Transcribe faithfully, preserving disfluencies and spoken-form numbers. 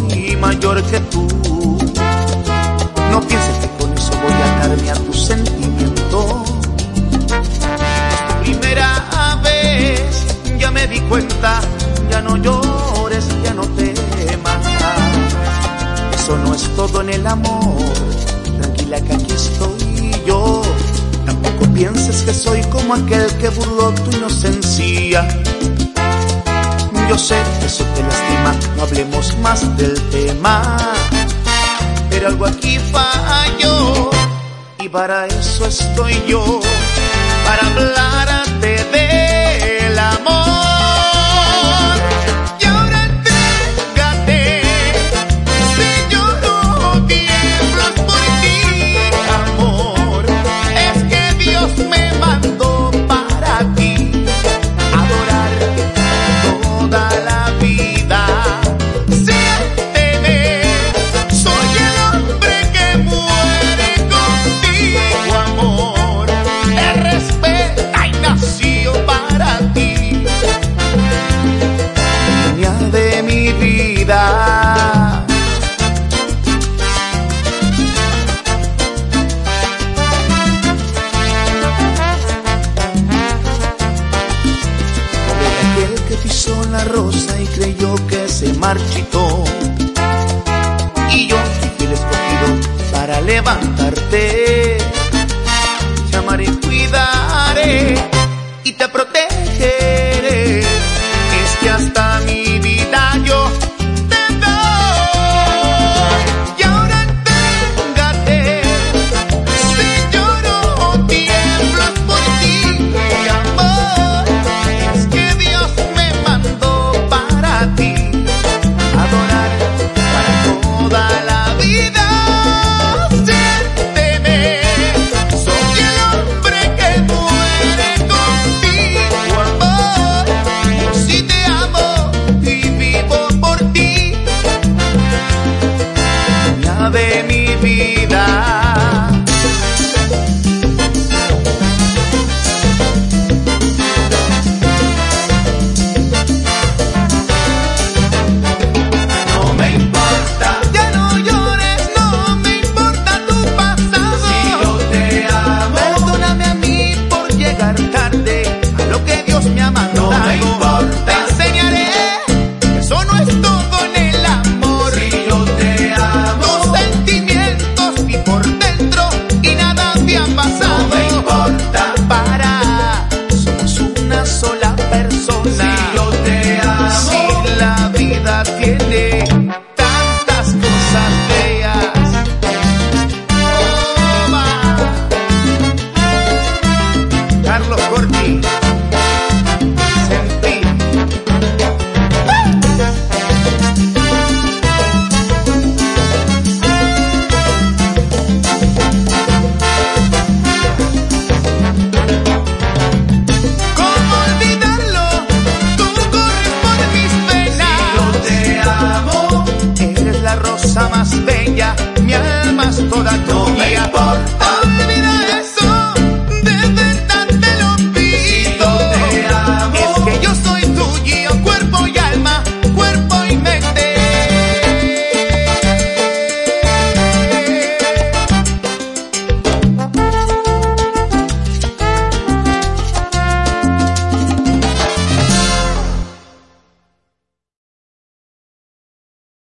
soy mayor que tú. No pienses que con eso voy a atarme a tu sentimiento. Es tu primera vez, ya me di cuenta. Ya no llores, ya no temas. Eso no es todo en el amor. Tranquila que aquí estoy yo. Tampoco pienses que soy como aquel que burló tu inocencia. Yo sé que eso te lastima, no hablemos más del tema. Pero algo aquí falló y para eso estoy yo, para hablarte del amor. Y ahora entrégate, si yo no tiemblo por ti, amor. Es que Dios me mandó para ti, adorarte toda la vida. Siénteme, soy el hombre que muere contigo, amor. Te respeta y nació para ti, niña de mi vida. Pobre de aquel que pisó la rosa y creyó que se marchitó. Y yo fui el escogido para levantarte. Te amaré, cuidaré y te protegeré. Es que hasta mi vida yo te doy. Y ahora entrégate, si yo no tiemblo es por ti, amor. Es que Dios me mandó para ti, adorar para toda la vida. Siénteme, soy el hombre que muere contigo, amor. Yo sí te amo y vivo por ti, niña de mi vida. No me importa, ya no llores, no me importa tu pasado. Si yo te amo, perdóname a mí por llegar tarde a lo que Dios me ha mandado. No me importa, te enseñaré que eso no es todo en el amor. Si yo te amo, tus sentimientos vi por dentro y nada te ha pasado. No me importa, para, somos una sola persona. Si yo te amo, si la vida tiene tantas cosas feas. Oh, va. Carlos Corti, sentí. ¿Cómo olvidarlo? Tú corres por mis venas. Si yo te amo, eres la rosa más bella, mi alma es toda